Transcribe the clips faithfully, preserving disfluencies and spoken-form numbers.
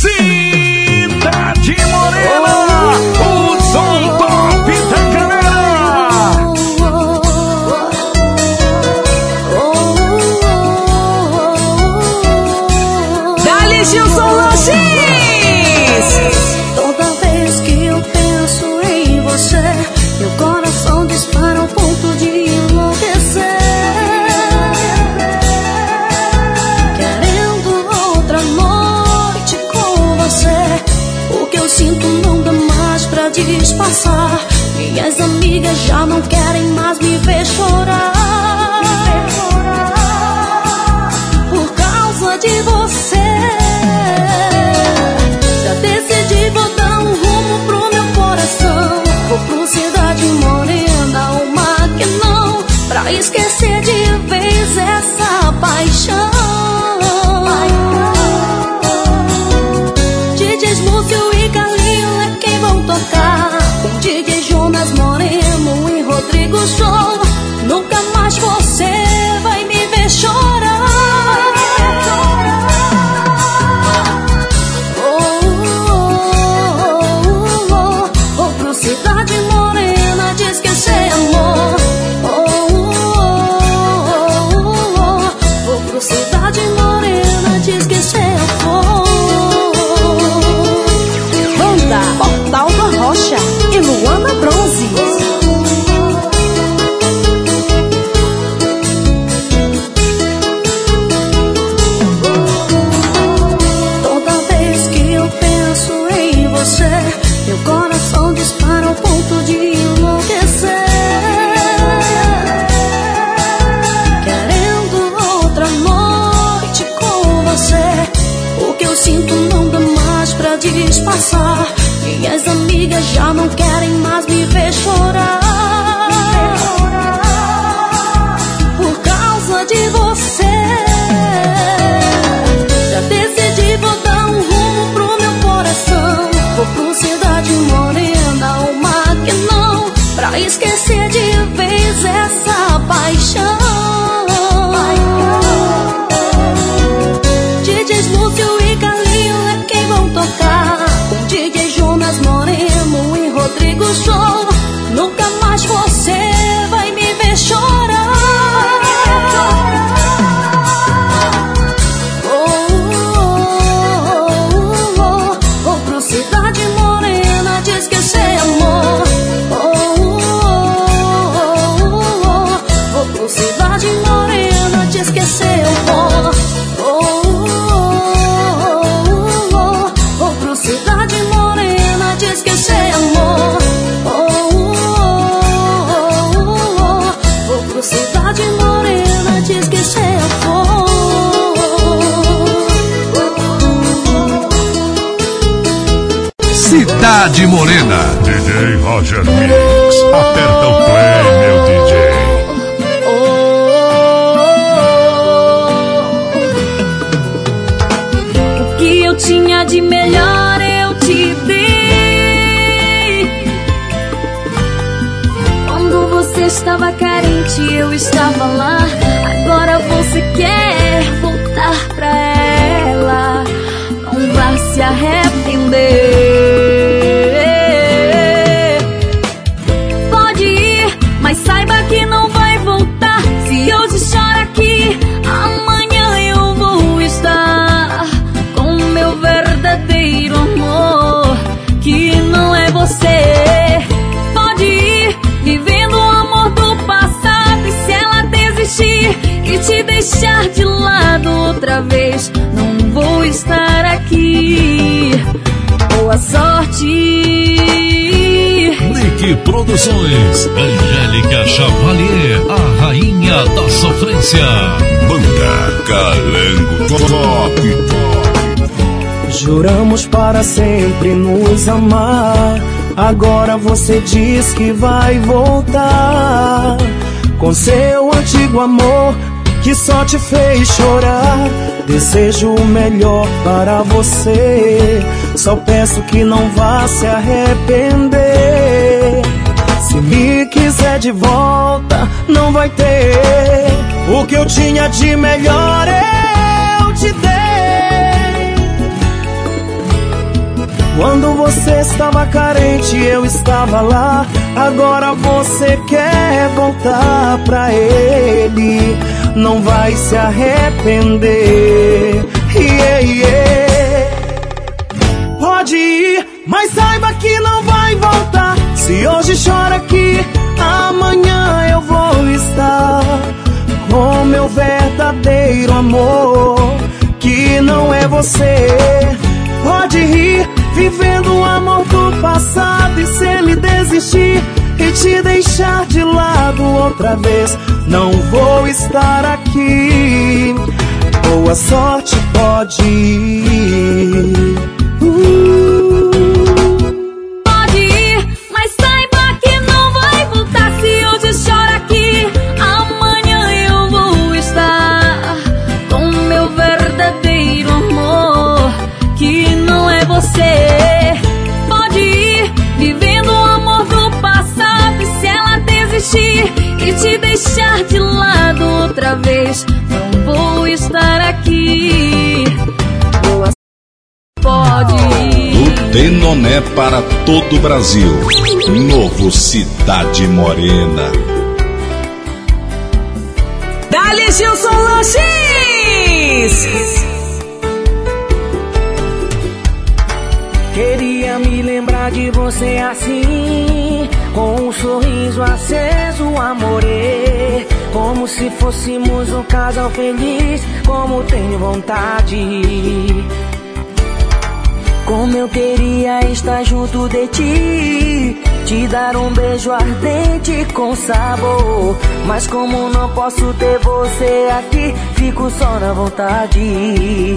Cidade Morena, o som top da galera. Dali Gilson Lanches. Toda vez que eu penso em você, meu coração dispara ao ponto de enlouquecer, querendo outra noite com você. O que eu sinto não dá mais pra disfarçar. Minhas amigas já não querem mais me ver chorar por causa de você. Já decidi, vou dar um rumo pro meu coração. Vou pro Cidade Morena, uma que não, pra esquecer de vez essa paixão. D Js Lúcio e Carlinho é quem vão tocar, com D J Jonas Moreno e Rodrigo Show. Nunca mais você vai me ver chorar. Cidade Morena de esquecer amor. Oh, oh, oh, oh. Vou pro Cidade Morena de esquecer amor. Banda Portal da Rocha e Luana Bronze. Toda vez que eu penso em você, meu coração dispara ao ponto de enlouquecer, querendo outra noite com você. O que eu sinto não dá mais pra disfarçar. Minhas amigas já não querem mais me ver chorar por causa de você. Já decidi, vou dar um rumo pro meu coração. Vou pro Cidade Morena, uma que não, pra esquecer de vez essa paixão. D Js Lúcio e Carlinho é quem vão tocar, com D J Jonas Moreno e Rodrigo Show. Nunca mais você vai me ver chorar. Cidade Morena de esquecer amor. Oh, oh, oh, oh. Vou pro Cidade Morena de esquecer amor. Oh, oh, oh, oh. Vou pro Cidade Morena de esquecer amor. Oh, oh, oh, oh. Vou pro Cidade Morena de esquecer amor. Cidade Morena. D J Roger Mix. Aperta o play, meu D J. O que eu tinha de melhor eu te dei. Quando você estava carente eu estava lá. Agora você quer voltar pra ela. Não vá se arrepender. Pode ir, mas saiba que não vai voltar. Se hoje chora aqui, amanhã eu vou estar com meu verdadeiro amor, que não é você. Pode ir, vivendo o amor do passado. E se ela desistir e te deixar de lado outra vez, não vou estar aqui. Boa sorte. Nick Produções, Angélica Chavalier, a rainha da sofrência. Banda Calango Top. Juramos para sempre nos amar. Agora você diz que vai voltar com seu antigo amor que só te fez chorar. Desejo o melhor para você, só peço que não vá se arrepender. Se me quiser de volta, não vai ter. O que eu tinha de melhor eu te dei. Quando você estava carente, eu estava lá. Agora você quer voltar pra ele. Não vai se arrepender. Yeah, yeah. Pode ir, mas saiba que não vai voltar. Se hoje chora aqui, amanhã eu vou estar com meu verdadeiro amor, que não é você. Pode rir, vivendo o amor do passado. E se ele desistir e te deixar de lado outra vez, não vou estar aqui. Boa sorte, pode ir. uh. Pode ir, mas saiba que não vai voltar. Se hoje chora aqui, amanhã eu vou estar com meu verdadeiro amor, que não é você. Pode ir, vivendo o amor do passado. E se ela desistir e te deixar de lado outra vez, não vou estar aqui. Boa pode ir. O Denoné para todo o Brasil. Novo Cidade Morena. Dali Gilson Lanches. Queria me lembrar de você assim, com um sorriso aceso, amorê. Como se fôssemos um casal feliz, como tenho vontade. Como eu queria estar junto de ti, te dar um beijo ardente com sabor. Mas como não posso ter você aqui, fico só na vontade.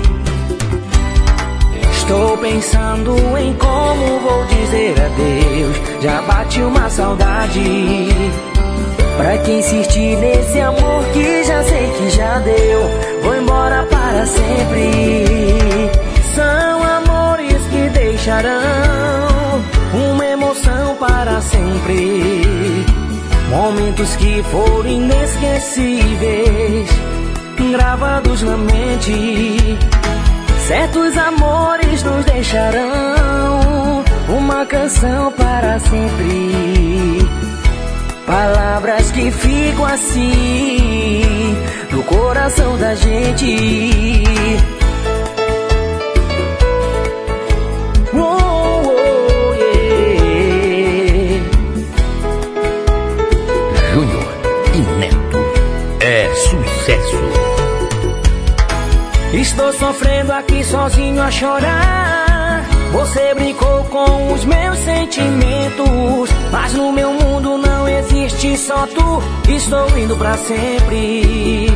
Estou pensando em como vou dizer adeus. Já bate uma saudade. Pra que insistir nesse amor que já sei que já deu? Vou embora para sempre. São amores que deixarão uma emoção para sempre. Momentos que foram inesquecíveis, gravados na mente. Certos amores nos deixarão uma canção para sempre. Palavras que ficam assim no coração da gente. Oh, oh, yeah. Júnior e Neto é sucesso. Estou sofrendo aqui sozinho a chorar. Você brincou com os meus sentimentos, mas no meu mundo não existe só tu. Estou indo pra sempre.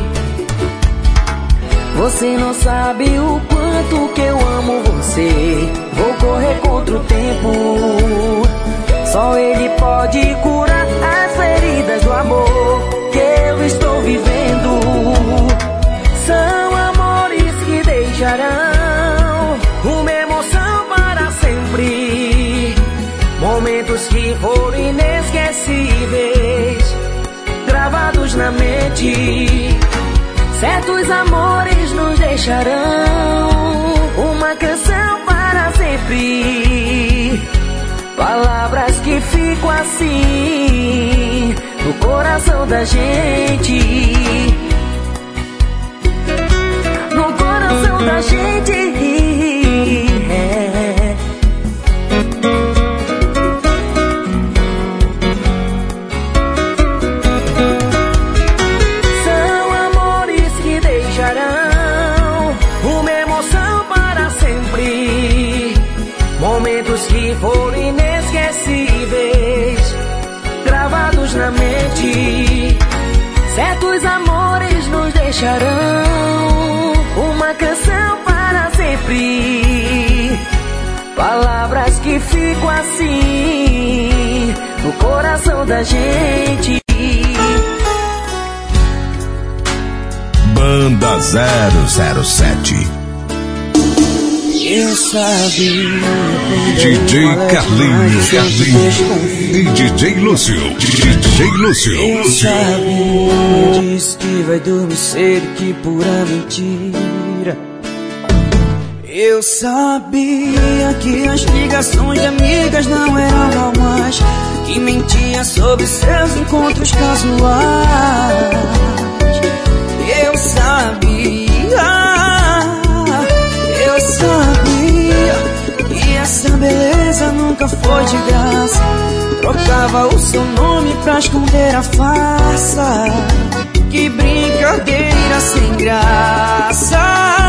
Você não sabe o quanto que eu amo você. Vou correr contra o tempo. Só ele pode curar as feridas do amor que eu estou vivendo. São amores que deixarão uma emoção para sempre. Momentos que foram inesquecíveis, gravados na mente. Certos amores nos deixarão uma canção para sempre. Palavras que ficam assim no coração da gente. No coração da gente. É. São amores que deixarão uma emoção para sempre. Momentos que foram inesquecíveis, gravados na mente. Certos amores nos deixarão uma canção para sempre. Palavras que ficam assim no coração da gente. Banda zero zero sete. Eu sabia. D J Carlinhos, Carlinhos e D J Lúcio, D J Lúcio. Eu sabia, diz que vai dormir cedo, que pura mentira. Eu sabia que as ligações de amigas não eram normais, que mentia sobre seus encontros casuais. Eu sabia, eu sabia que essa beleza nunca foi de graça. Trocava o seu nome pra esconder a farsa. Que brincadeira sem graça.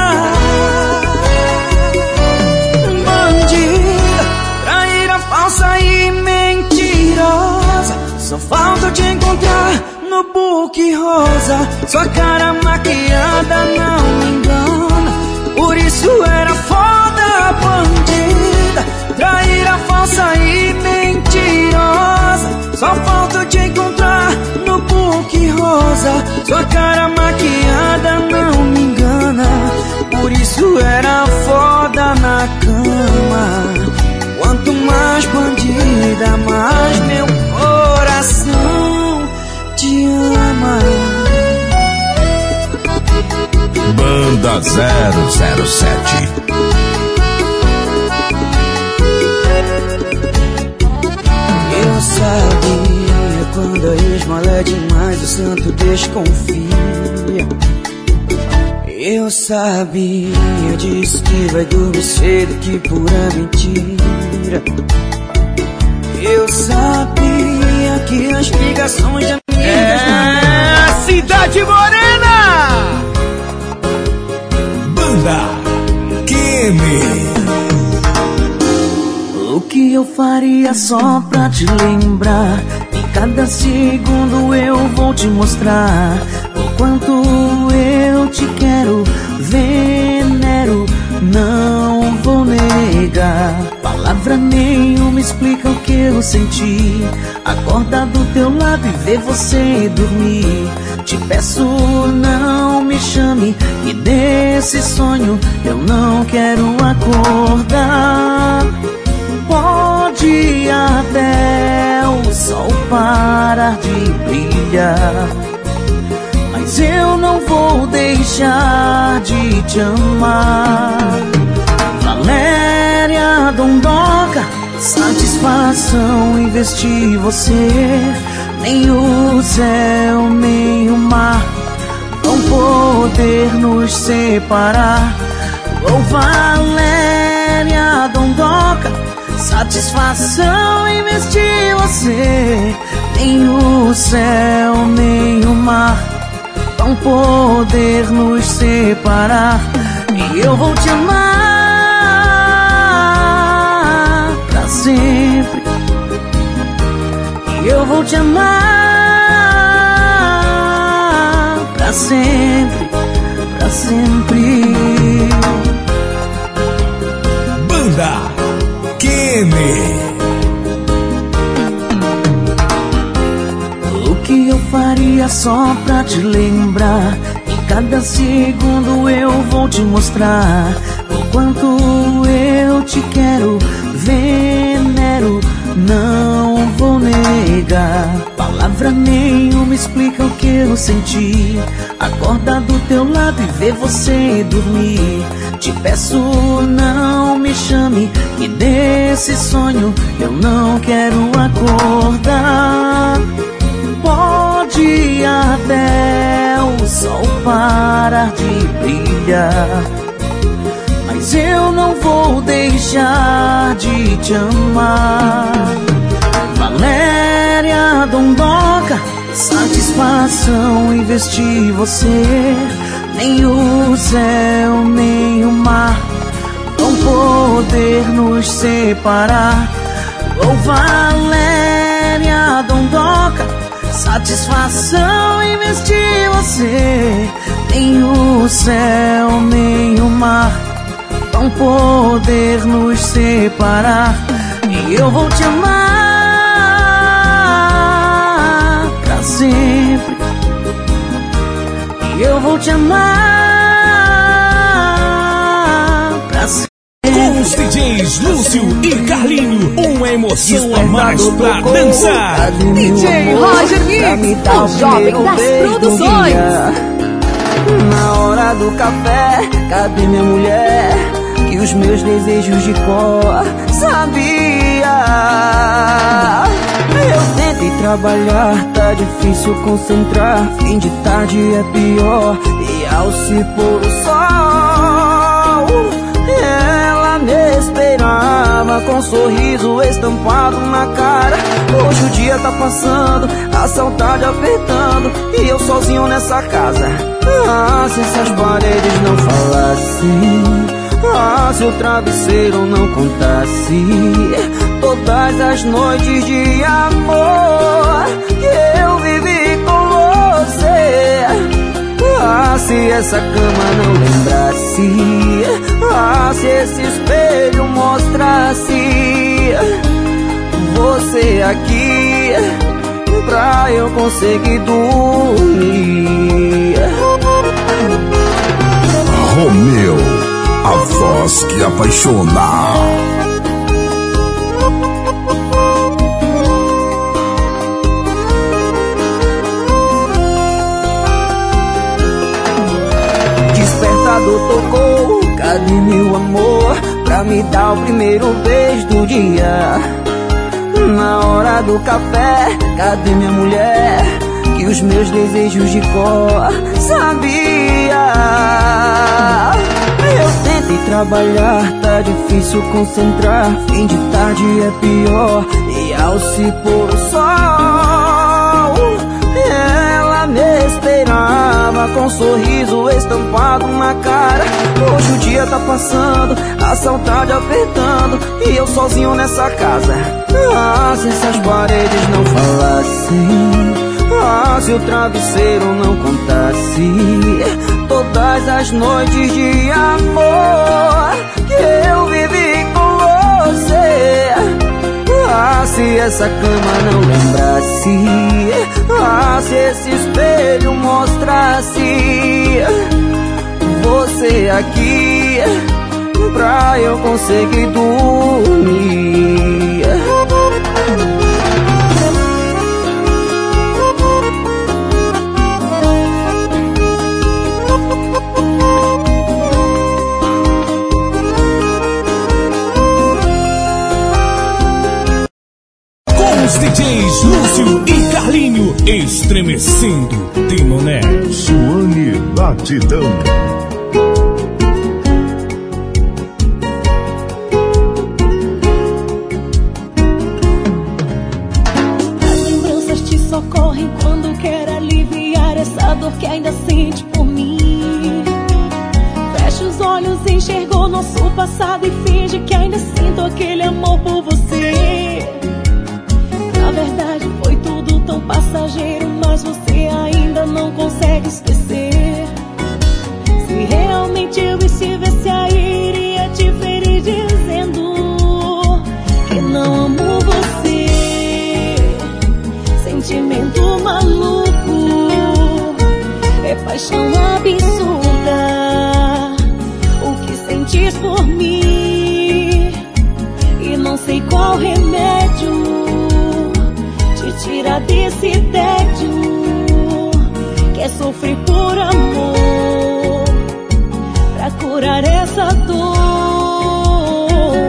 Bandida, traíra, falsa e mentirosa. Só falta te encontrar no book rosa. Sua cara maquiada não me engana, por isso era foda. Bandida, traíra, falsa e mentirosa. Só falta te encontrar no book rosa. Sua cara maquiada não me engana, por isso era foda na cama. Quanto mais bandida, mais meu coração te ama. Banda zero zero sete. Eu sabia, quando a esmola é demais o santo desconfia. Eu sabia, disse que vai dormir cedo, que pura mentira. Eu sabia que as ligações de amigas é Cidade Morena. Banda Kemi. O que eu faria só pra te lembrar? Em cada segundo eu vou te mostrar o quanto eu te quero, venero, não vou negar. Palavra nenhuma explica o que eu senti. Acordar do teu lado e ver você dormir. Te peço, não me chame, e desse sonho eu não quero acordar. Pode até o sol parar de brilhar, mas eu não vou deixar de te amar. Valéria Dondoca, satisfação em vestir você. Nem o céu, nem o mar vão poder nos separar. Oh, Valéria Dondoca, satisfação em vestir você. Nem o céu, nem o mar vão poder nos separar. E eu vou te amar pra sempre. E eu vou te amar pra sempre, pra sempre. Banda Kemi. O que eu faria só pra te lembrar? Em cada segundo eu vou te mostrar o quanto eu te quero, venero, não vou negar. Palavra nenhuma explica o que eu senti. Acordar do teu lado e ver você dormir. Te peço, não me chame, que desse sonho eu não quero acordar. Pode até o sol parar de brilhar, mas eu não vou deixar de te amar. Valéria Dondoca, satisfação em vestir você. Nem o céu, nem o mar vão poder nos separar. Oh, Valéria Dondoca, satisfação em vestir você. Nem o céu, nem o mar vão poder nos separar. E eu vou te amar pra sempre. E eu vou te amar pra sempre. Com os D Js Lúcio e Carlinho, uma emoção a mais pra dançar. D J Roger Mix, o jovem das produções. Na hora do café, cadê minha mulher? Que os meus desejos de cor sabia. Eu tentei trabalhar, tá difícil concentrar. Fim de tarde é pior, e ao se pôr o sol, ela me esperava com um sorriso estampado na cara. Hoje o dia tá passando, a saudade apertando, e eu sozinho nessa casa. Ah, se essas paredes não falassem, ah, se o travesseiro não contasse todas as noites de amor que eu vivi com você. Ah, se essa cama não lembrasse, ah, se esse espelho mostrasse você aqui pra eu conseguir dormir. Romeu, a voz que apaixona. Despertador tocou, cadê meu amor? Pra me dar o primeiro beijo do dia. Na hora do café, cadê minha mulher? Que os meus desejos de cor sabia. Eu tentei trabalhar, tá difícil concentrar. Fim de tarde é pior, e ao se pôr o sol, ela me esperava com um sorriso estampado na cara. Hoje o dia tá passando, a saudade apertando, e eu sozinho nessa casa. Ah, se essas paredes não falassem, ah, se o travesseiro não contasse todas as noites de amor que eu vivi com você. Ah, se essa cama não lembrasse, ah, se esse espelho mostrasse você aqui pra eu conseguir dormir. Os D Js Lúcio e Carlinho estremecendo Timoné. Suane Batidão. As lembranças te socorrem quando quer aliviar essa dor que ainda sente por mim. Fecha os olhos, enxergou nosso passado e finge que ainda sinto aquele amor por você. Na verdade foi tudo tão passageiro, mas você ainda não consegue esquecer. Se realmente eu estivesse aí, iria te ferir dizendo que não amo você. Sentimento maluco, é paixão absurda. O que sentes por mim, e não sei qual remédio tira desse tédio, quer sofrer por amor, pra curar essa dor.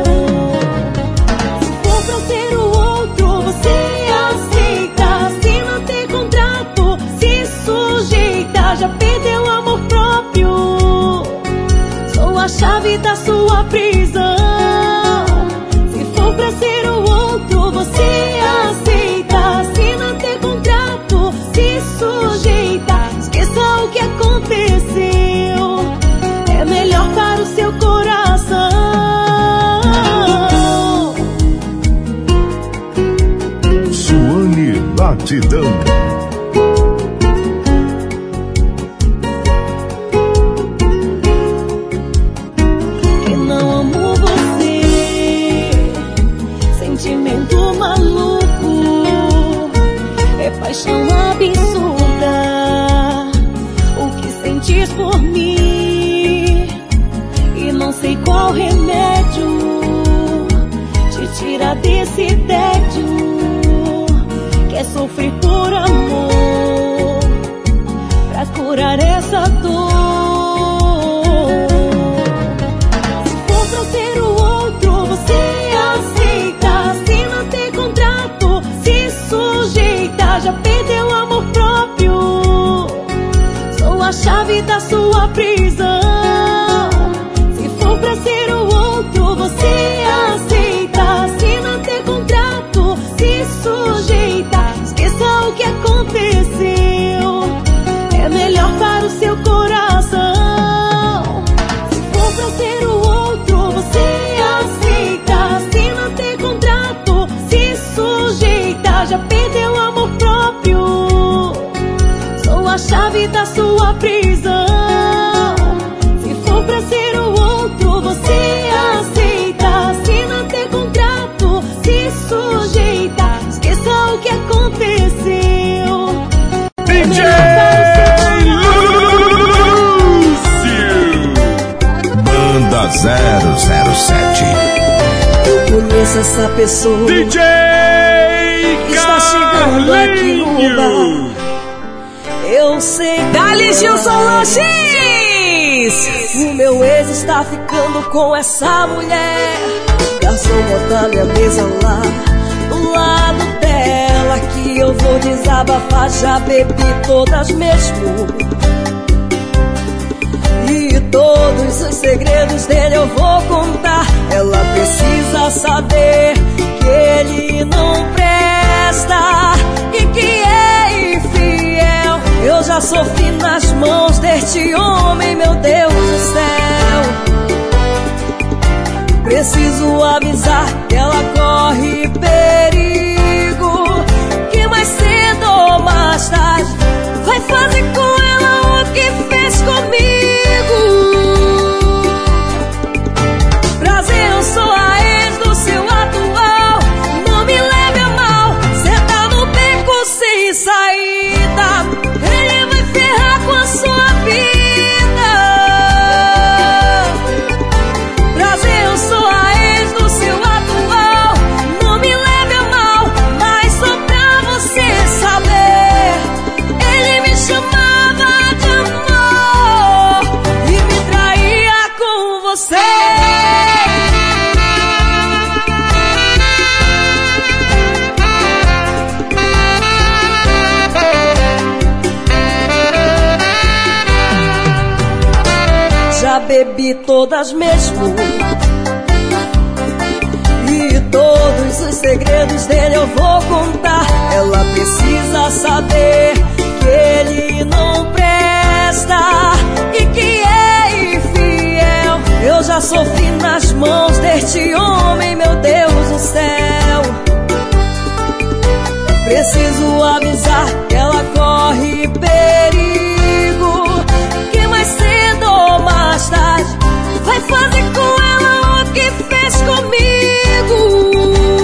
Se for pra ser o outro, você aceita. Se não tem contrato, se sujeita. Já perdeu o amor próprio, sou a chave da sua prisão. Se for pra ser o outro, você aceita. Se não ter contrato, se sujeita. Esqueça o que aconteceu, é melhor para o seu coração. Suane Batidão. Que não amo você. Sentimento maluco, é paixão absurda. O que sentes por mim, e não sei qual remédio te tira desse tédio, quer sofrer por amor, pra curar essa dor. Se for pra da sua prisão. Se for pra ser o outro, você aceita. Assina até contrato, se sujeita. Esqueça o que aconteceu, é melhor para o seu coração. Se for pra ser o outro, você aceita. Assina até contrato, se sujeita. Já perdeu o amor próprio, sou a chave da sua prisão. Se for pra ser o outro, você aceita. Assina até contrato, se sujeita. Esqueça o que aconteceu. D J Lúcio, Banda zero zero sete. Eu conheço essa pessoa, D J está chegando aqui no bar. Eu sei que Dali Gilson Lanches. o meu ex está ficando com essa mulher. Garçom, bota minha mesa lá do lado dela, que eu vou desabafar. Já bebi todas mesmo, e todos os segredos dele eu vou contar. Ela precisa saber que ele não presta e que é infiel. Eu já sofri nas mãos deste homem, meu Deus do céu. Preciso avisar que ela corre perigo, que mais cedo ou mais tarde vai fazer com ela o que fez comigo. Prazer, eu sou a ex do seu atual. Não me leve a mal, cê tá no beco sem saída. Ele vai ferrar com a sua vida. Prazer, eu sou a ex do seu atual. Não me leve a mal, mas só pra você saber, ele me chamava de amor e me traía com você. Já bebi todas mesmo, e todos os segredos dele eu vou contar. Ela precisa saber que ele não presta e que é infiel. Eu já sofri nas mãos deste homem, meu Deus do céu. Preciso avisar que ela corre perigo, que mais cedo ou mais tarde vai fazer com ela o que fez comigo.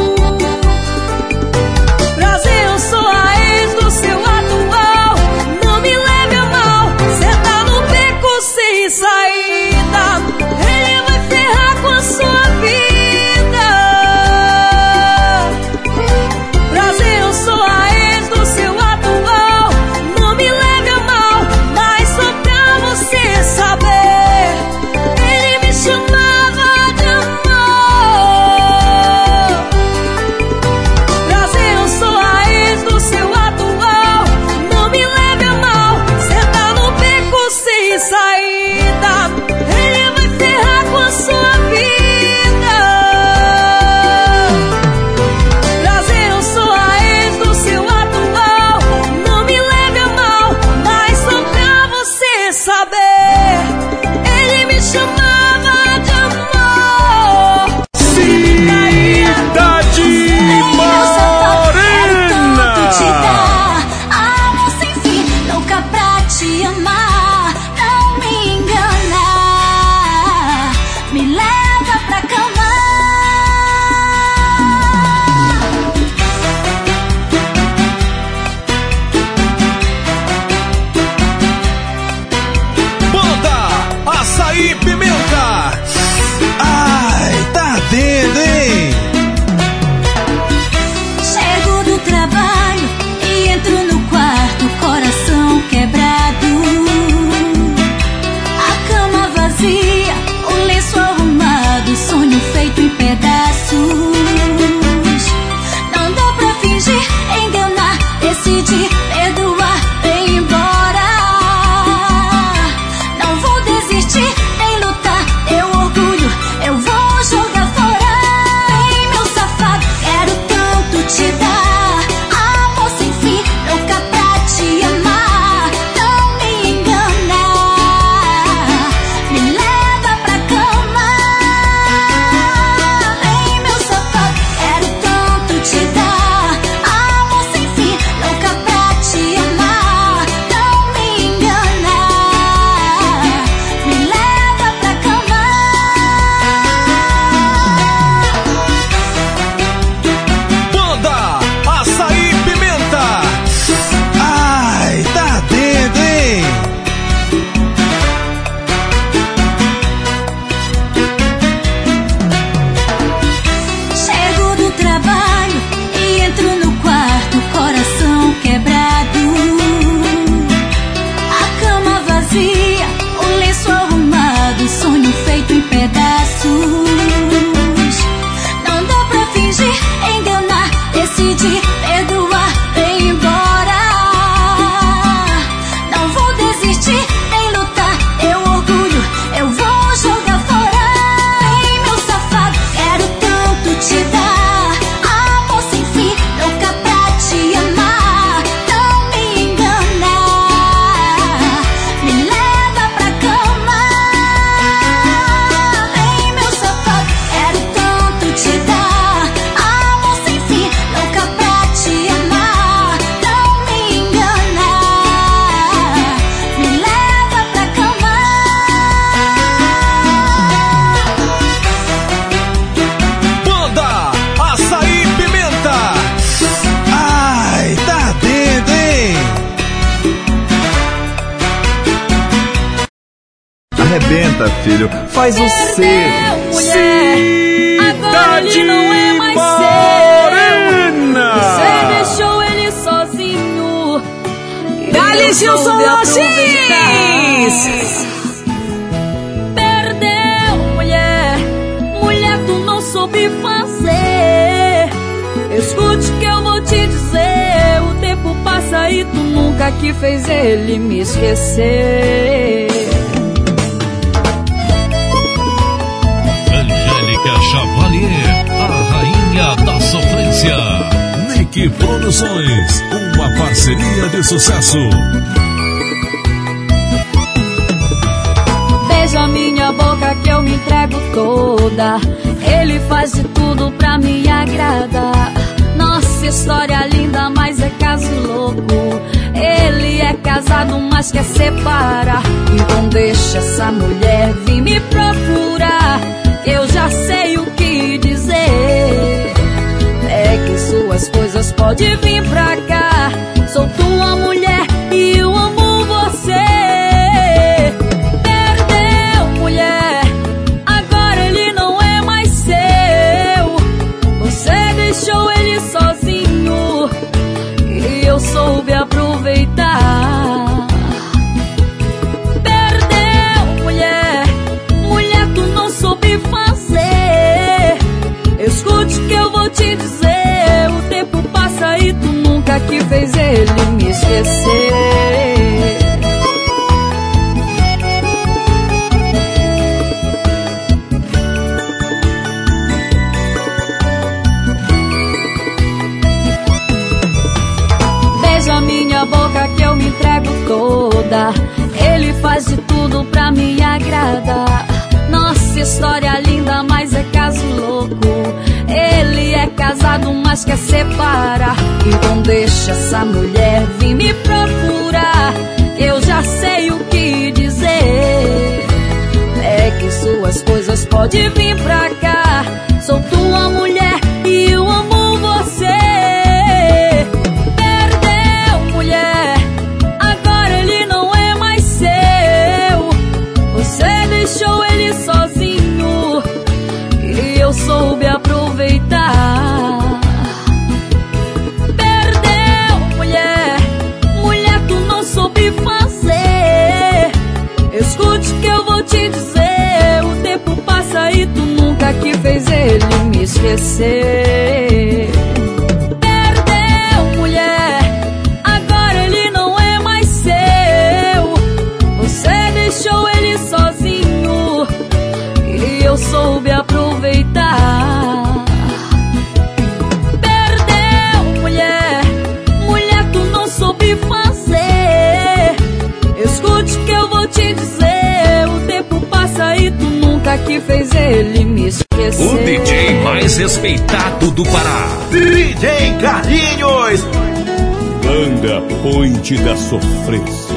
Prazer, eu sou a ex do seu atual. Não me leve a mal, cê tá no beco sem saída. Ele vai ferrar com a sua vida. Prazer, eu sou a ex do seu atual. Não me leve a mal, mas só pra você saber, ele me chamava de amor arrebenta, filho. Faz o C. Mulher, agora ele não é mais Morena. seu. Você deixou ele sozinho. Dá-lhe Gilson Lanches. Perdeu, mulher. Mulher, tu não soube fazer. Escute que eu vou te dizer. O tempo passa e tu nunca que fez ele me esquecer. Angélica Chavalier, a rainha da sofrência. Nick Produções, uma parceria de sucesso. Beija minha boca que eu me entrego toda. Ele faz de tudo pra me agradar. Nossa história linda, mas é caso louco. Ele é casado, mas quer separar. Então deixa essa mulher vir me procurar. Eu já sei o que dizer. É que suas coisas podem vir pra cá. Sou tua mulher e eu amo você. Perdeu, mulher. Agora ele não é mais seu. Você deixou ele sozinho e eu soube aproveitar. Perdeu, mulher. Mulher, tu não soube fazer. Escute que eu vou te dizer. O tempo passa e tu nunca que fez ele me esquecer. Beija minha boca que eu me entrego toda. Ele faz de tudo pra me agradar. Nossa história linda, mas é caso louco. Ele é casado, mas quer separar. Então deixa essa mulher vir me procurar. Eu já sei o que dizer. É que suas coisas podem vir pra cá. Sou tua mulher e eu amo você. Perdeu, mulher. Agora ele não é mais seu. Você deixou ele sozinho e eu soube aproveitar. Perdeu, mulher. Mulher, tu não soube fazer. Escute que eu vou te dizer. O tempo passa e tu nunca que fez ele me esquecer. Perdeu, mulher. Agora ele não é mais seu. Você deixou ele sozinho e eu soube aproveitar. Perdeu, mulher. Mulher, tu não soube fazer. Escute que eu vou te dizer. O tempo passa e tu nunca que fez ele me esquecer. O D J mais respeitado do Pará, D J Carlinhos. Banda Ponte da Sofrência.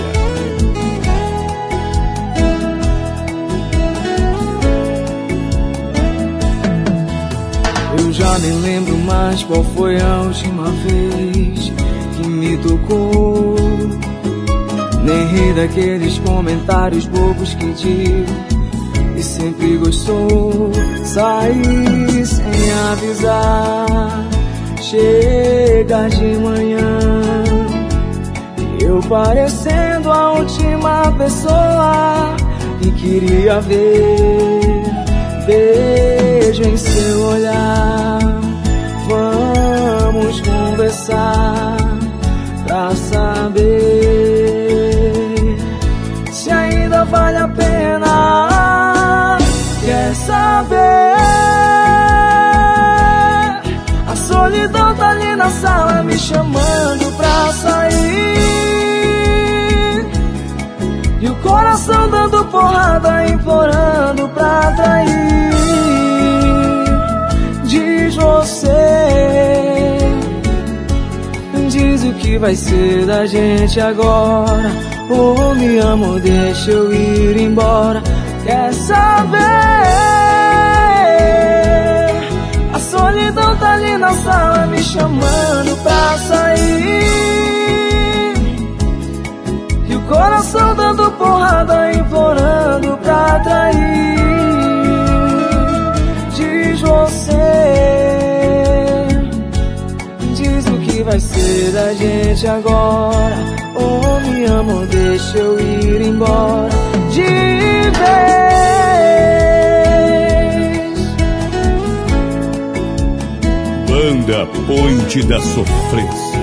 Eu já nem lembro mais qual foi a última vez que me tocou. Nem ri daqueles comentários bobos que digo e sempre gostou. Sair sem avisar, chega de manhã, eu parecendo a última pessoa que queria ver. Beijo em seu olhar, vamos conversar pra saber se ainda vale a pena. Quer saber? A solidão tá ali na sala me chamando pra sair, e o coração dando porrada, implorando pra trair. Diz você, diz o que vai ser da gente agora. Oh, me amo, deixa eu ir embora. Quer saber? A solidão tá ali na sala me chamando pra sair, coração dando porrada, implorando pra trair. Diz você, diz o que vai ser da gente agora. Oh, me amo, deixa eu ir embora de vez. Banda Ponte da Sofrência.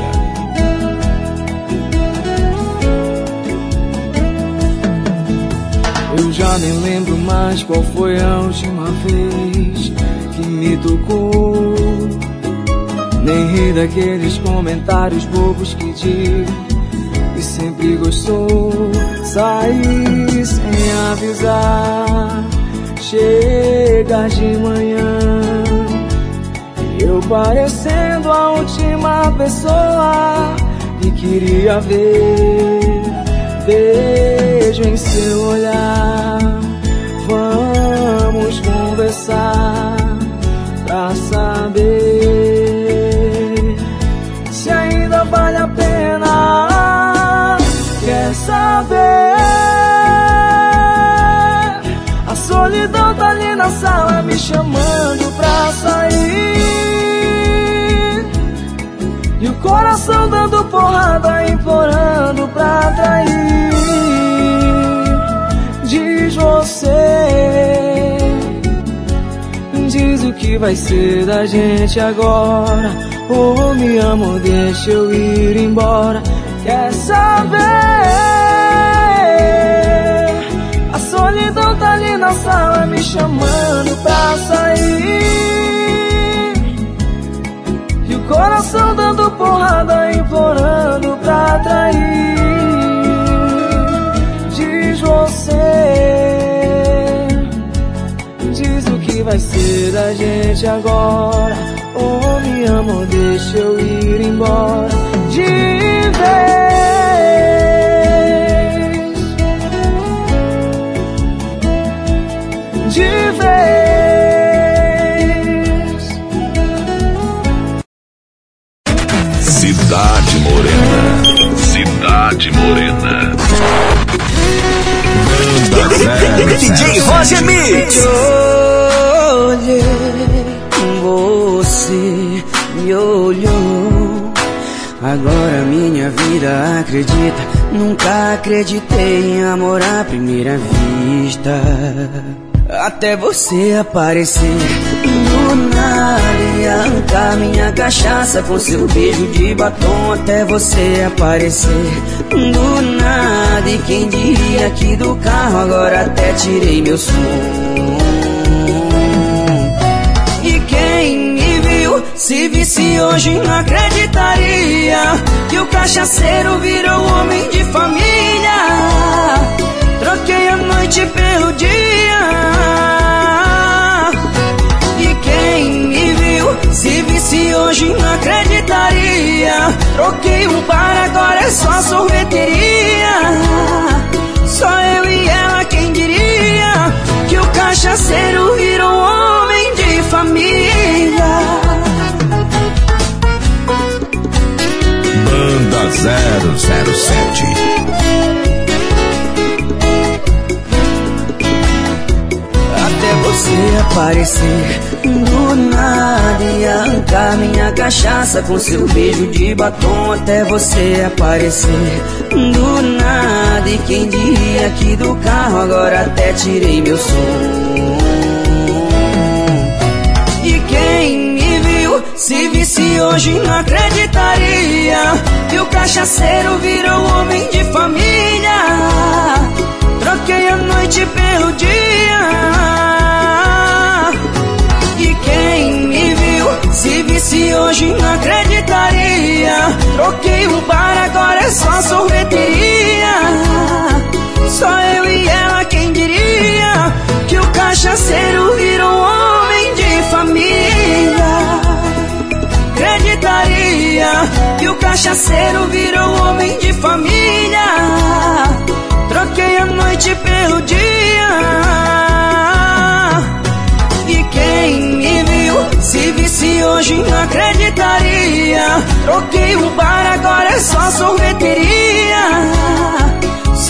Eu já nem lembro mais qual foi a última vez que me tocou. Nem ri daqueles comentários bobos que digo e sempre gostou. Sair sem avisar, chegar de manhã, eu parecendo a última pessoa que queria ver. Beijo em seu olhar, vamos conversar pra saber se ainda vale a pena. Quer saber? A solidão tá ali na sala me chamando pra sair, e o coração dando porrada, implorando pra trair. Diz você, diz o que vai ser da gente agora. Oh, me amo, deixa eu ir embora. Quer saber? A solidão tá ali na sala me chamando pra sair, e o coração dando porrada, implorando pra trair. Diz você, diz o que vai ser da gente agora. Oh, me amo, deixa eu ir embora de vez, de vez. Cidade Morena, Cidade Morena. D J Roger Mix. Olhei, você me olhou. Agora minha vida acredita. Nunca acreditei em amor à primeira vista, até você aparecer do nada e arrancar minha cachaça com seu beijo de batom. Até você aparecer do nada, e quem diria que do carro agora até tirei meu som. E quem me viu, se visse hoje não acreditaria que o cachaceiro virou homem de família. Troquei a noite pelo dia. E quem me viu, se visse hoje não acreditaria. Troquei um bar, agora é só sorveteria. Só eu e ela, quem diria que o cachaceiro virou homem de família. Banda zero zero sete. Até você aparecer do nada e arrancar minha cachaça com seu beijo de batom. Até você aparecer do nada, e quem diria que do carro agora até tirei meu som. E quem me viu, se visse hoje não acreditaria que o cachaceiro virou homem de família. Troquei a noite pelo dia. E quem me viu, se visse hoje não acreditaria. Troquei um bar, agora é só sorveteria. Só eu e ela, quem diria que o cachaceiro virou homem de família. Acreditaria que o cachaceiro virou homem de família. Troquei a noite pelo dia. E quem me viu, se visse hoje não acreditaria. Troquei um bar, agora é só sorveteria.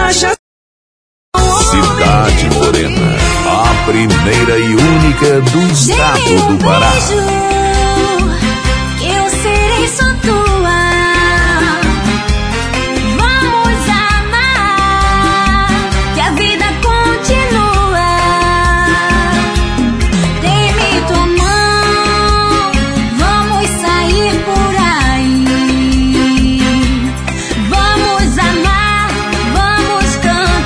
acha? Cidade Morena, a primeira e única do estado do Pará. Eu serei só tua. Vamos amar, que a vida continua. Dê-me tua mão, vamos sair por aí. Vamos amar, vamos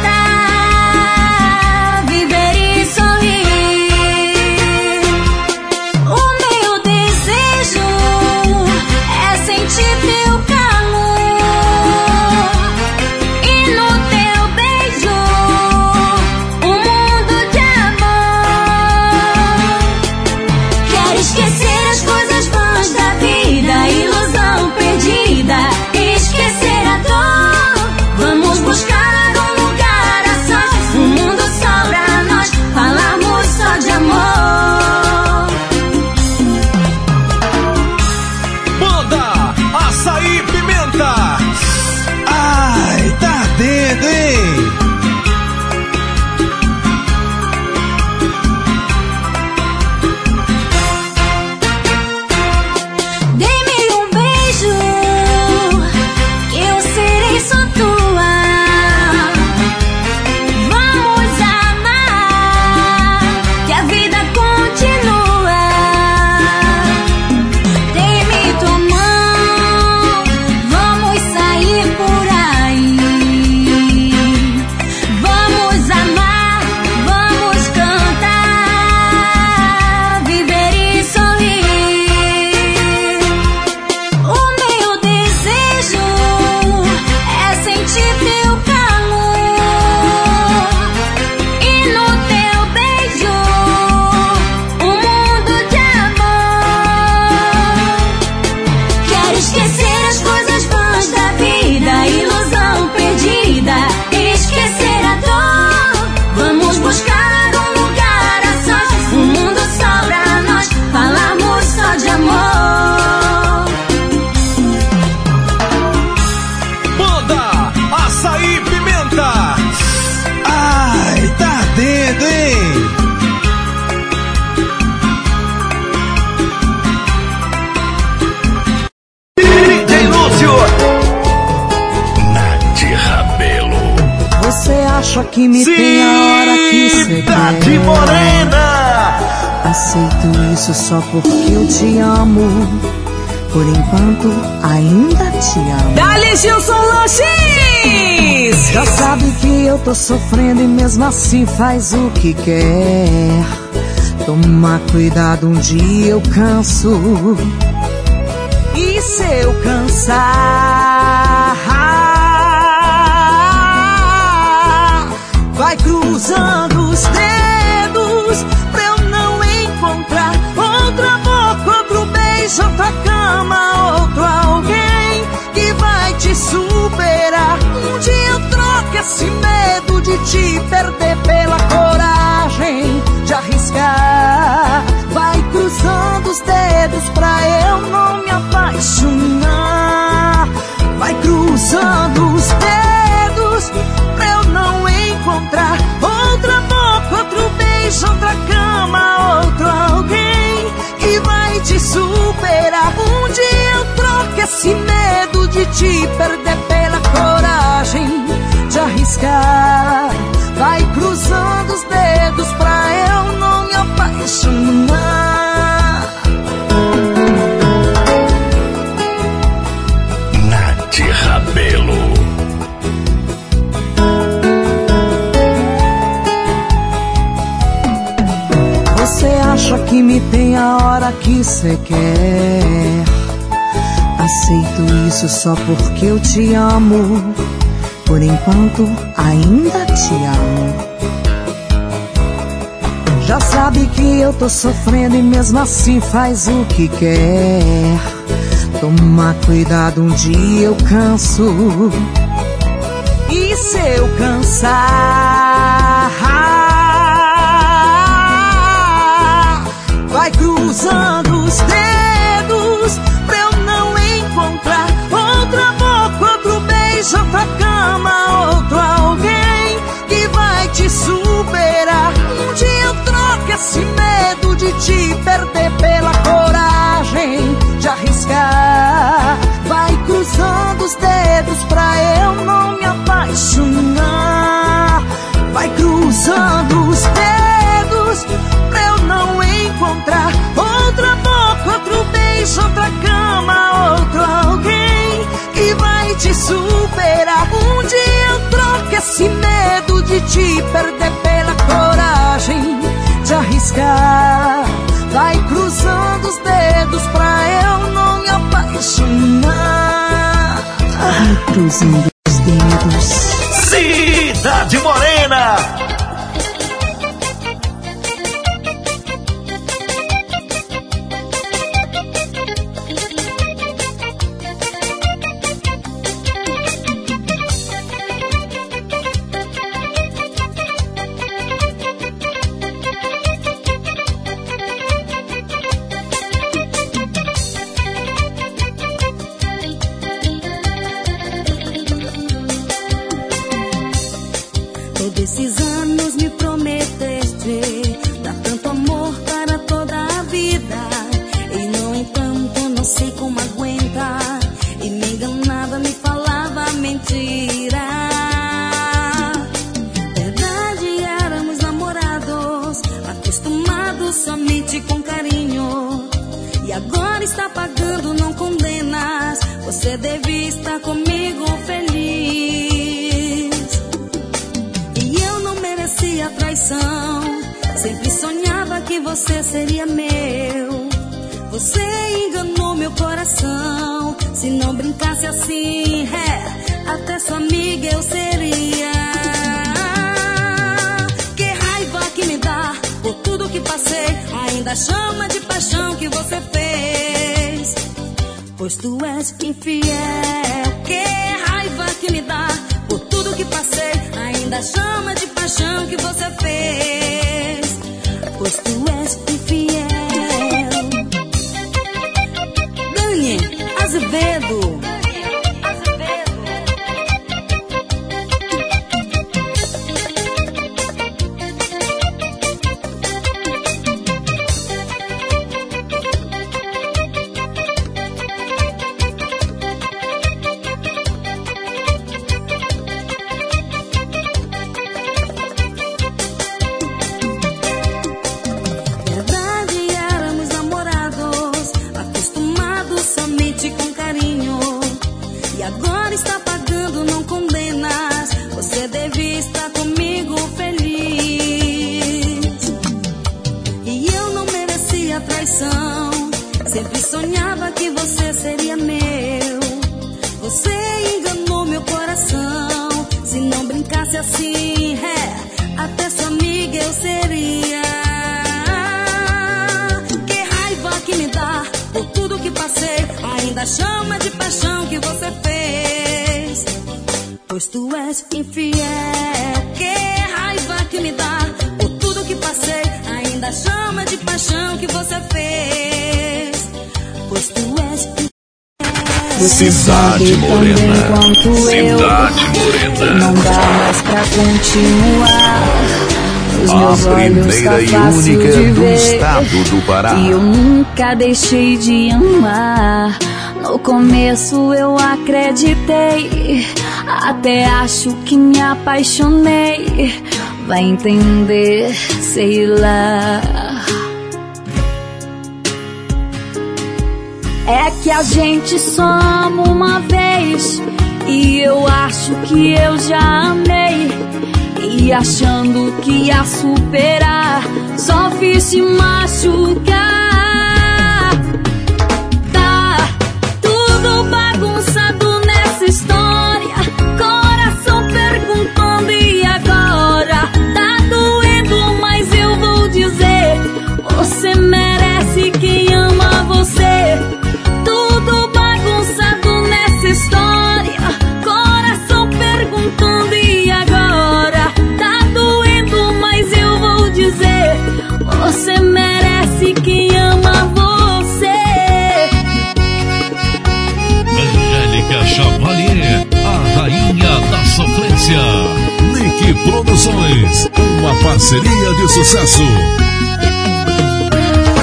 cantar, viver e sorrir. O meu desejo é sentir teu calor, e no teu beijo um mundo de amor. Quero esquecer as coisas vãs da vida, ilusão perdida, esquecer a dor. Vamos buscar um lugar a sós, um mundo só pra nós, falarmos só de amor. Banda Açaí Pimenta. Ai, tá ardendo, hein? Dê-me um beijo, eu serei só tua. Vamos amar, que a vida continua. Dê-me tua mão, vamos sair por aí. Vamos amar, vamos cantar, viver e sorrir. O meu desejo é sentir teu calor, e no teu beijo um mundo de amor. Quero esquecer as coisas vãs da vida, ilusão perdida, esquecer a dor. Vamos buscar um lugar a sós, um mundo só pra nós, falarmos só de amor. Banda Açaí Pimenta. Ai, tá ardendo, hein? D J Lúcio. Nath Rabelo. Você acha que me tem a hora que você Cidade quer? Morena. Aceito isso só porque eu te amo. Por enquanto, ainda te amo. Dali Gilson Lanches! Já sabe que eu tô sofrendo e mesmo assim faz o que quer. Toma cuidado, um dia eu canso. E se eu cansar, vai cruzando os dedos pra eu não encontrar outra boca, outro beijo, outra cama, outro alguém que vai te superar. Um dia eu troco esse medo de te perder pela coragem de arriscar. Vai cruzando os dedos pra eu não me apaixonar. Vai cruzando os dedos pra eu não encontrar outra boca, outro beijo, outra cama, outro alguém que vai te superar. Um dia eu troco esse medo de te perder pela coragem de arriscar. Vai cruzando os dedos pra eu não me apaixonar. Nath Rabelo. Você acha que me tem a hora que você quer? Aceito isso só porque eu te amo. Por enquanto, ainda te amo. Já sabe que eu tô sofrendo e mesmo assim faz o que quer. Toma cuidado, um dia eu canso. E se eu cansar, vai cruzando os dedos pra eu não encontrar outra boca, outro beijo, outra cama, outro alguém te perder pela coragem de arriscar. Vai cruzando os dedos pra eu não me apaixonar. Vai cruzando os dedos pra eu não encontrar outra boca, outro beijo, outra cama, outro alguém que vai te superar. Um dia eu troco esse medo de te perder pela coragem de arriscar. Vai cruzando os dedos pra eu não me apaixonar. Vai cruzando os dedos. Cidade Morena. Esses anos me prometeste dar tanto amor para toda a vida, e no entanto não sei como aguentar. E me enganava, me falava mentira. Verdade, éramos namorados, acostumados somente com carinho. E agora está pagando, não condenas. Você devia estar comigo feliz. A traição, sempre sonhava que você seria meu. Você enganou meu coração. Se não brincasse assim, é, até sua amiga eu seria. Que raiva que me dá por tudo que passei. Ainda chama de paixão que você fez, pois tu és infiel. Que raiva que me dá por tudo que passei. Ainda chama de paixão que você fez, pois tu és infiel. Dani Azevedo. Sempre sonhava que você seria meu. Você enganou meu coração. Se não brincasse assim, é, até sua amiga eu seria. Que raiva que me dá por tudo que passei. Ainda chama de paixão que você fez, pois tu és infiel. Que raiva que me dá por tudo que passei. Ainda chama de paixão que você fez, pois tu és infiel. Cidade Morena. Cidade Morena. Não dá mais pra continuar. Os meus a olhos tá primeira e fácil única de do ver. estado do Pará. E eu nunca deixei de amar. No começo eu acreditei, até acho que me apaixonei. Vai entender, sei lá. É que a gente só ama uma vez, e eu acho que eu já amei. E achando que ia superar, só fiz te machucar. Tá tudo bagunçado nessa história, coração perguntando e agora? Tá doendo, mas eu vou dizer, você merece quem ama você. Tudo bagunçado nessa história, coração perguntando e agora? Tá doendo, mas eu vou dizer, você merece quem ama você. Angélica Chavalier, a rainha da sofrência. Nick Produções, uma parceria de sucesso.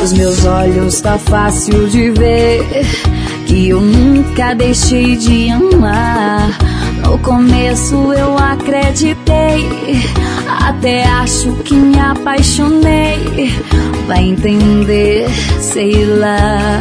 Nos meus olhos tá fácil de ver que eu nunca deixei de amar. No começo eu acreditei, até acho que me apaixonei. Vai entender, sei lá.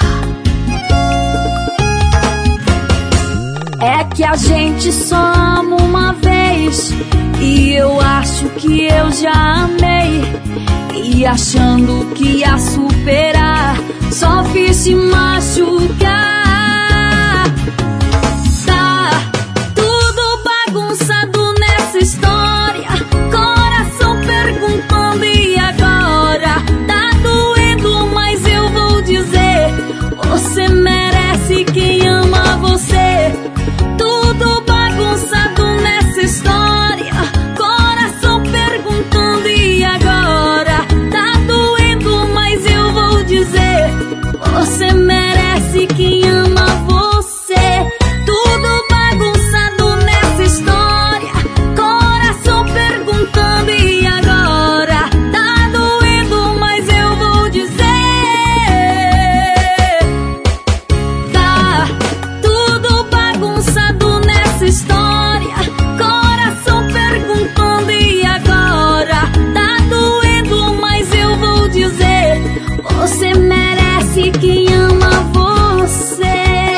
É que a gente só ama uma vez, e eu acho que eu já amei. E achando que ia superar, só fiz se machucar. Tá tudo bagunçado nessa história, coração perguntando e agora? Tá doendo, mas eu vou dizer, você merece quem ama você. Tudo bagunçado nessa história, coração perguntando e agora? Tá doendo, mas eu vou dizer, você merece quem ama você. Tudo bagunçado nessa história, coração perguntando e agora? Tá doendo, mas eu vou dizer, tá tudo bagunçado nessa história, coração perguntando e agora? Tá doendo, mas eu vou dizer, você merece quem ama você.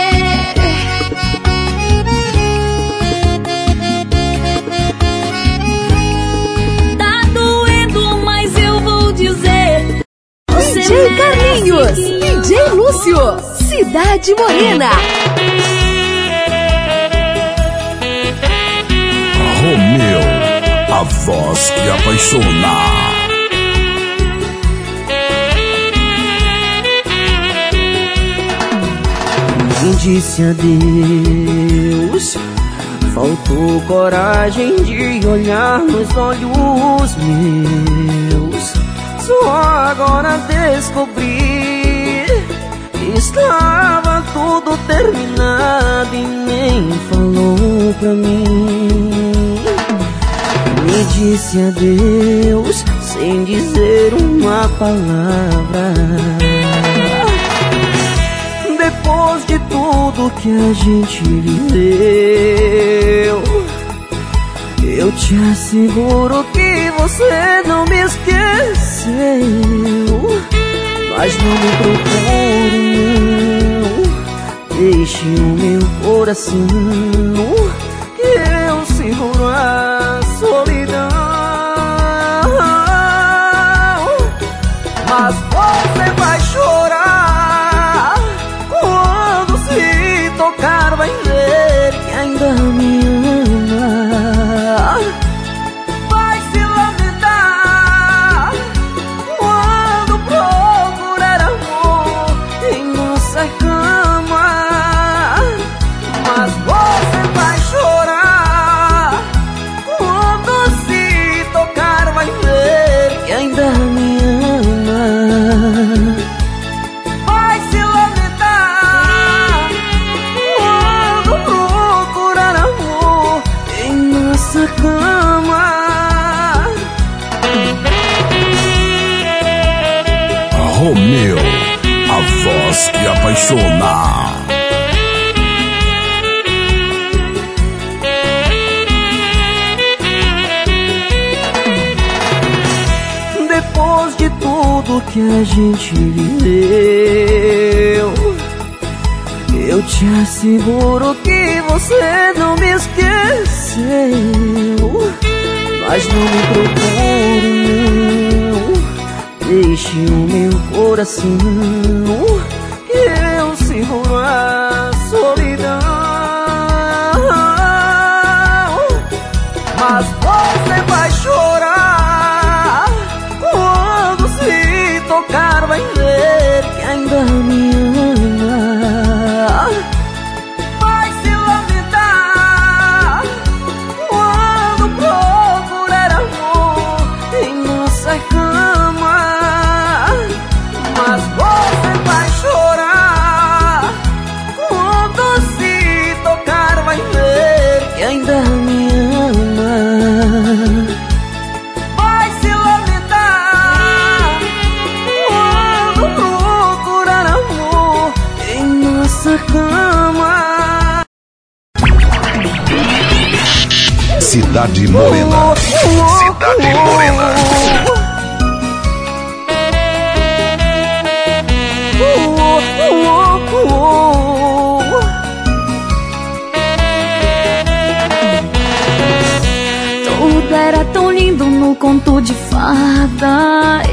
Tá doendo, mas eu vou dizer, você D J Carlinhos, merece quem D ama J Lúcio, Cidade Morena. Romeu, a voz que apaixona. Quem disse adeus, faltou coragem de olhar nos olhos meus. Só agora descobri que estava tudo terminado e nem falou pra mim. Me disse adeus sem dizer uma palavra. Depois de tudo que a gente viveu, eu te asseguro que você não me esqueceu. Mas não me procure, não. Deixe o meu coração, que eu seguro a solidão. Mas você vai chorar quando se tocar, vai ver que ainda me ama. Vai se lamentar quando procurar amor em nossa cama. Mas você vai chorar quando se tocar, vai ver que ainda me ama. Vai se lamentar quando procurar amor em nossa cama. Romeu, a voz que apaixona. Depois de tudo que a gente viveu, eu te asseguro que você não me esqueceu. Mas não me procure, não. Deixe o meu coração, que eu seguro a solidão. Mas você vai chorar quando se tocar, vai ver que ainda me ama. Vai se lamentar quando procurar amor em nossa cama. Mas você vai chorar quando se tocar, vai ver que ainda me ama. Vai se lamentar quando Cidade Morena. Cidade Morena. Tudo era tão lindo no conto de fadas,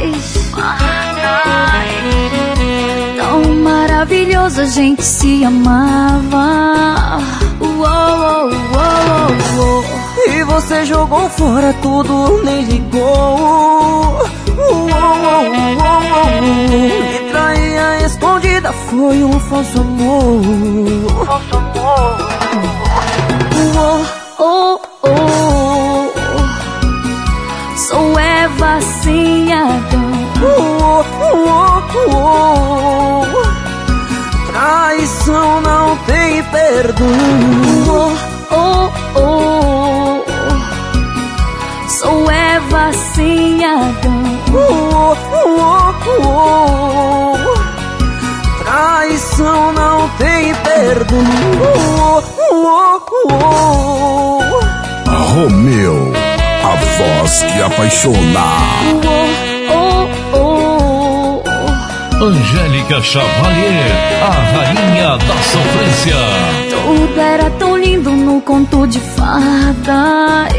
tão maravilhoso, a gente se amava. Uou, uou, uou, uou. E você jogou fora tudo, nem ligou. Uou, uou, uou, uou. Me traía escondida, foi um falso amor. Falso amor. Uou, oh, oh. Sou Eva sem Adão. Uou, uou, uou. Traição não tem perdão. Uou, oh, oh. Sou Eva sem Adão. Uou, uou, uou. Traição não tem perdão. Uou, uou, uou. Romeu, a voz que apaixona. Uou, oh, oh. Angélica Chavalier, a rainha da sofrência. Tudo era tão lindo no conto de fadas,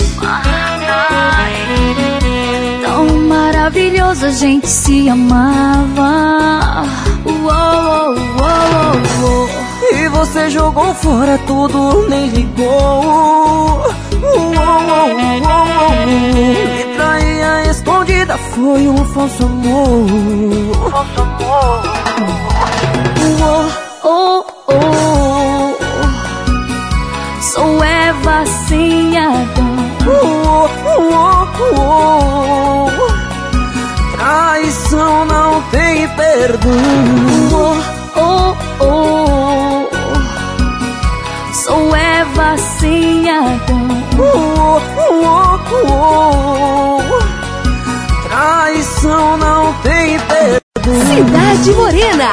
tão maravilhoso, a gente se amava. Uou, uou, uou, uou. E você jogou fora tudo, nem ligou. Uou, uou, uou, uou. Me traía escondida, foi um falso amor. Falso amor. Uou, oh, oh. Sou Eva sem Adão. Uou, uou, uou. Traição não tem perdão. Uou, oh, oh. Sou Eva sem Adão. Uou, uou, uou. Traição não tem perdão. Cidade Morena.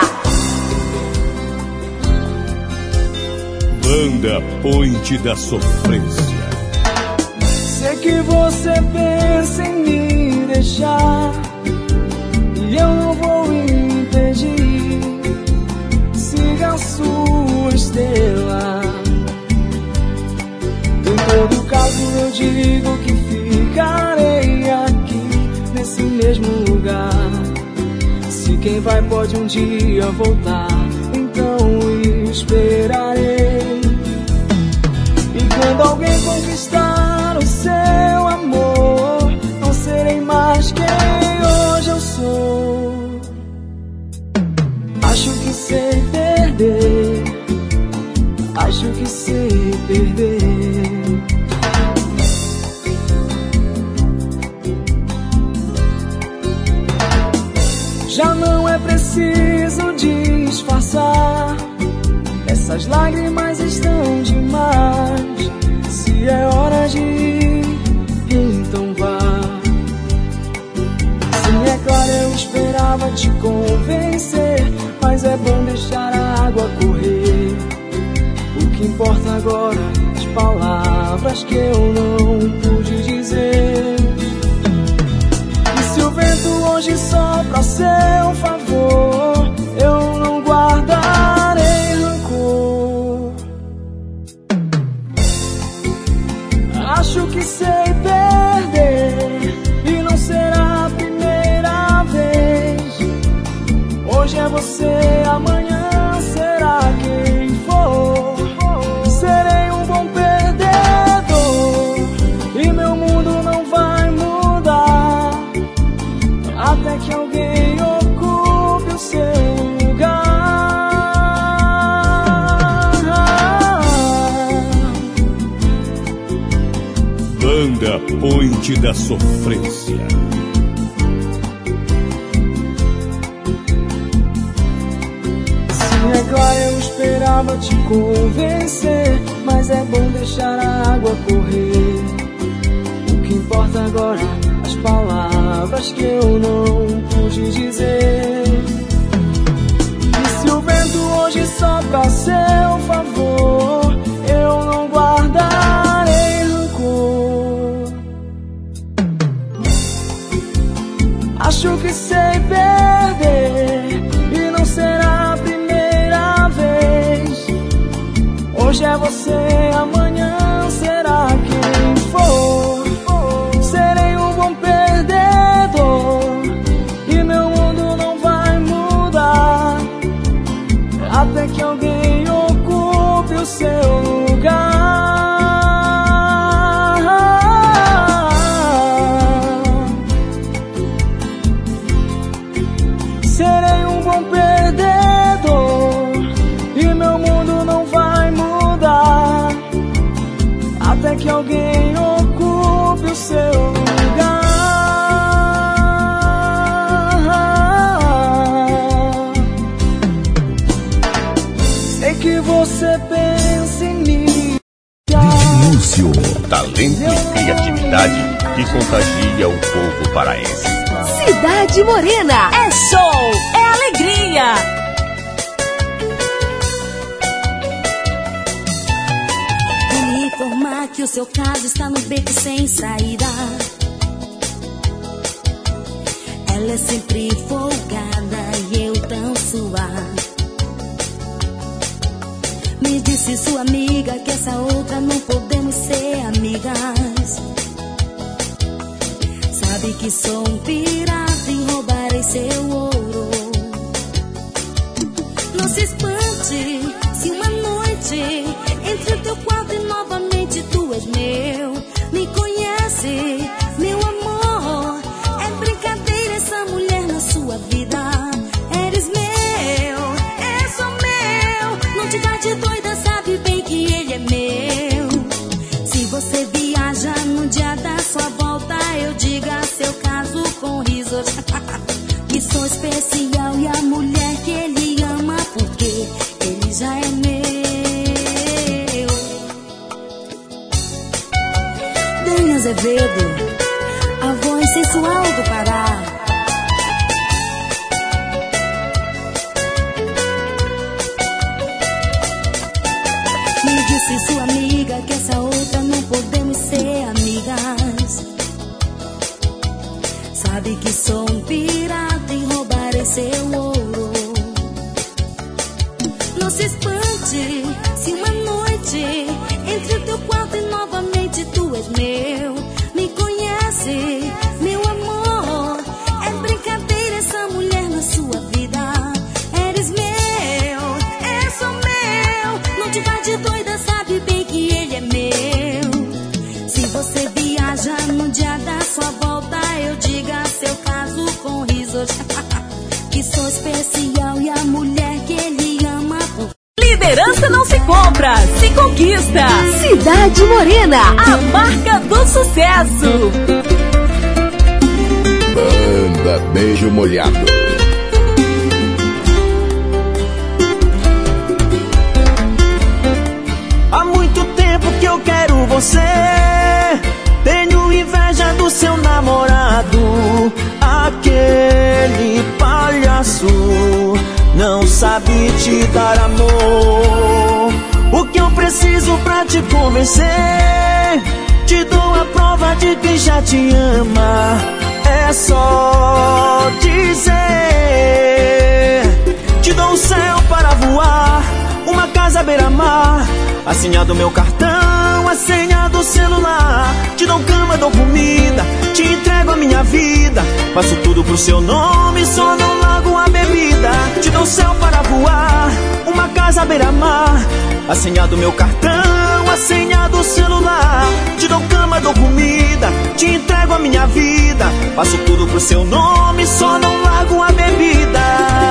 Banda Ponte da Sofrência. Sei que você pensa em me deixar e eu não vou impedir. Siga a sua estrela. Em todo caso eu digo que ficarei aqui nesse mesmo lugar. Se quem vai pode um dia voltar, então esperarei. E quando alguém conquistar o seu amor, não serei mais quem hoje eu sou. Acho que sei perder, acho que sei perder. Já não é preciso disfarçar, essas lágrimas estão demais. Se é hora de ir, então vá. Sim, é claro, eu esperava te convencer, mas é bom deixar a água correr. O que importa agora, as palavras que eu não pude dizer. E se o vento hoje sopra a seu favor, eu não guardarei rancor. Acho que sei perder e não será a primeira vez. Hoje é você, amanhã será quem for. Serei um bom perdedor e meu mundo não vai mudar até que alguém ocupe o seu lugar. Banda Ponte da Sofrência. Sim, é claro, eu esperava te convencer, mas é bom deixar a água correr. O que importa agora, as palavras que eu não pude dizer. E se o vento hoje sopra a seu favor, eu não guardarei rancor. te sei perder e não será a primeira vez. Hoje é você, amanhã será quem for. Serei um bom perdedor e meu mundo não vai mudar até que alguém ocupe o seu lugar. Serei um bom perdedor e meu mundo não vai mudar até que alguém ocupe o seu lugar. Sei que você pensa em mim. D J Lúcio. Talento e criatividade que contagia o povo paraense. Cidade Morena. É show, é alegria. Vou me informar que o seu caso está no beco sem saída. Ela é sempre folgada e eu tão suave. Me disse sua amiga que essa outra não podemos ser amigas. Sabe que sou um pirata e roubarei seu ouro. Não se espante se uma noite entre o teu quarto e novamente tu és meu. Me conhece, meu amor, é brincadeira essa mulher na sua vida. Eres meu, é só meu. Não te dá de doida, sabe bem que ele é meu. Se você viaja no dia da sua volta, eu diga seu caso com risos. Que sou especial e a mulher que ele ama, porque ele já é meu. Dani Azevedo, a voz sensual do Pará. Me disse sua amiga que essa outra não podemos ser amigas. Sabe que sou um pirata e roubarei seu ouro. Não se espante se uma noite entre o teu quarto e novamente tu és meu. Me conhece, meu amor, é brincadeira essa mulher na sua vida. Eres meu, é só meu. Não te vá de doida, sabe bem que ele é meu. Se você viaja no dia da sua volta, eu diga seu caso com risos. Que sou especial e a mulher que ele ama. Liderança não se compra, se conquista. Cidade Morena, a marca do sucesso. Banda Beijo Molhado. Há muito tempo que eu quero você. Tenho inveja do seu namorado. Aquele palhaço não sabe te dar amor. O que eu preciso pra te convencer? Te dou a prova de que já te ama. É só dizer. Te dou o céu para voar, uma casa beira-mar, assinado meu cartão, a senha do celular. Te dou cama, dou comida, te entrego a minha vida. Faço tudo pro seu nome, só não largo a bebida. Te dou céu para voar, uma casa beira-mar, assinado meu cartão, a senha do celular. Te dou cama, dou comida, te entrego a minha vida. Faço tudo pro seu nome, só não largo a bebida.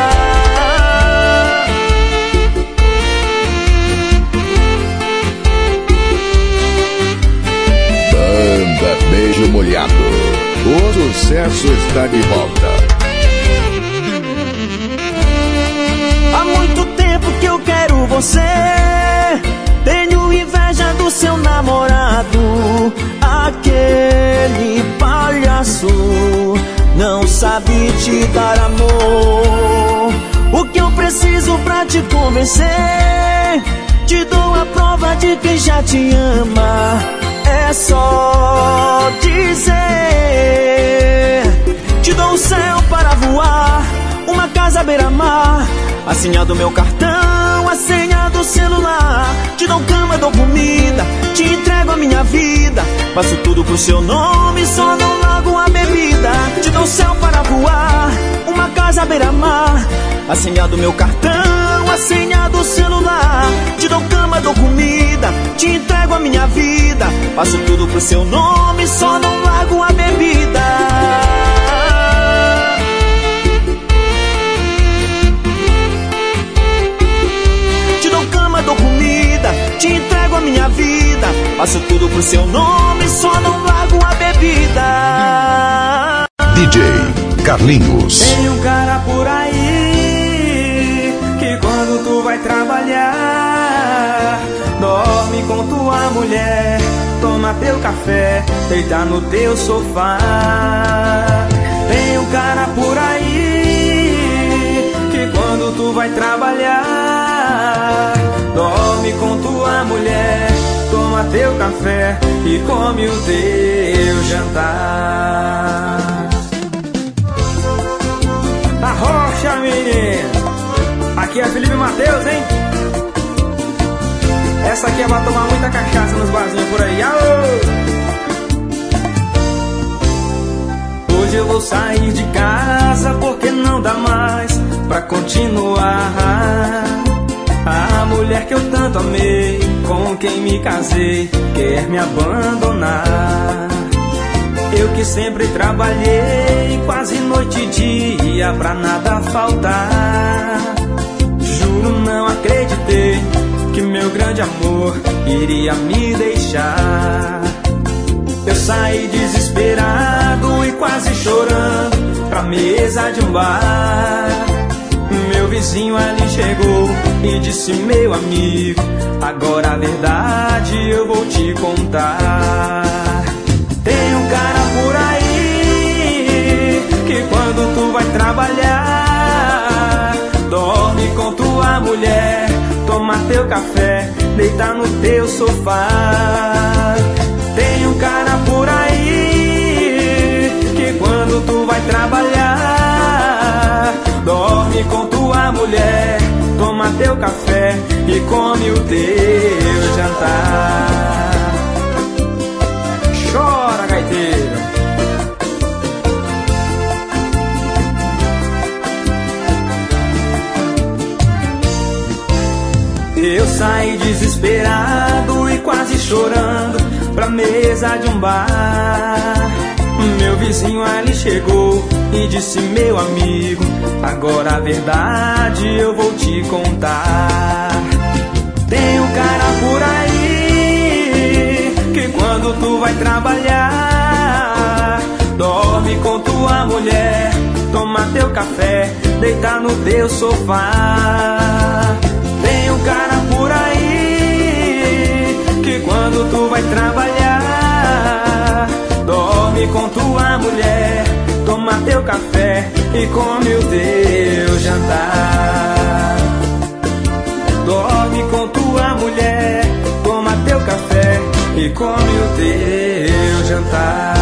Beijo Molhado. O sucesso está de volta. Há muito tempo que eu quero você. Tenho inveja do seu namorado. Aquele palhaço não sabe te dar amor. O que eu preciso pra te convencer? Te dou a prova de que já te ama. É só dizer. Te dou o céu para a senha do meu cartão, a senha do celular. Te dou cama, dou comida, te entrego a minha vida. Faço tudo pro seu nome, só não largo a bebida. Te dou céu para voar, uma casa à beira-mar, a senha do meu cartão, a senha do celular. Te dou cama, dou comida, te entrego a minha vida. Faço tudo pro seu nome, só não largo a bebida. Te dou cama, dou comida, te entrego a minha vida. Faço tudo pro seu nome, só não largo a bebida. D J Carlinhos. Tem um cara por aí que quando tu vai trabalhar, dorme com tua mulher, toma teu café, deita no teu sofá. Tem um cara por aí que quando tu vai trabalhar, dorme com tua mulher, toma teu café e come o teu jantar. Arrocha, menino! Aqui é Felipe Mateus, hein? Essa aqui é pra tomar muita cachaça nos barzinhos por aí. Aô! Hoje eu vou sair de casa porque não dá mais pra continuar. A mulher que eu tanto amei, com quem me casei, quer me abandonar. Eu que sempre trabalhei quase noite e dia pra nada faltar. Juro, não acreditei que meu grande amor iria me deixar. Eu saí desesperado e quase chorando pra mesa de um bar. Meu vizinho ali chegou e disse: meu amigo, agora a verdade eu vou te contar. Tem um cara por aí que quando tu vai trabalhar, dorme com tua mulher, toma teu café, deita no teu sofá. Tem um cara por aí que quando tu vai trabalhar, dorme com tua mulher, toma teu café e come o teu jantar. Chora, gaiteiro! Eu saí desesperado e quase chorando pra mesa de um bar. Meu vizinho ali chegou e disse: meu amigo, agora a verdade eu vou te contar. Tem um cara por aí que quando tu vai trabalhar, dorme com tua mulher, toma teu café, deita no teu sofá. Tem um cara por aí que quando tu vai trabalhar, dorme com tua mulher, toma teu café e come o teu jantar. Dorme com tua mulher, toma teu café e come o teu jantar.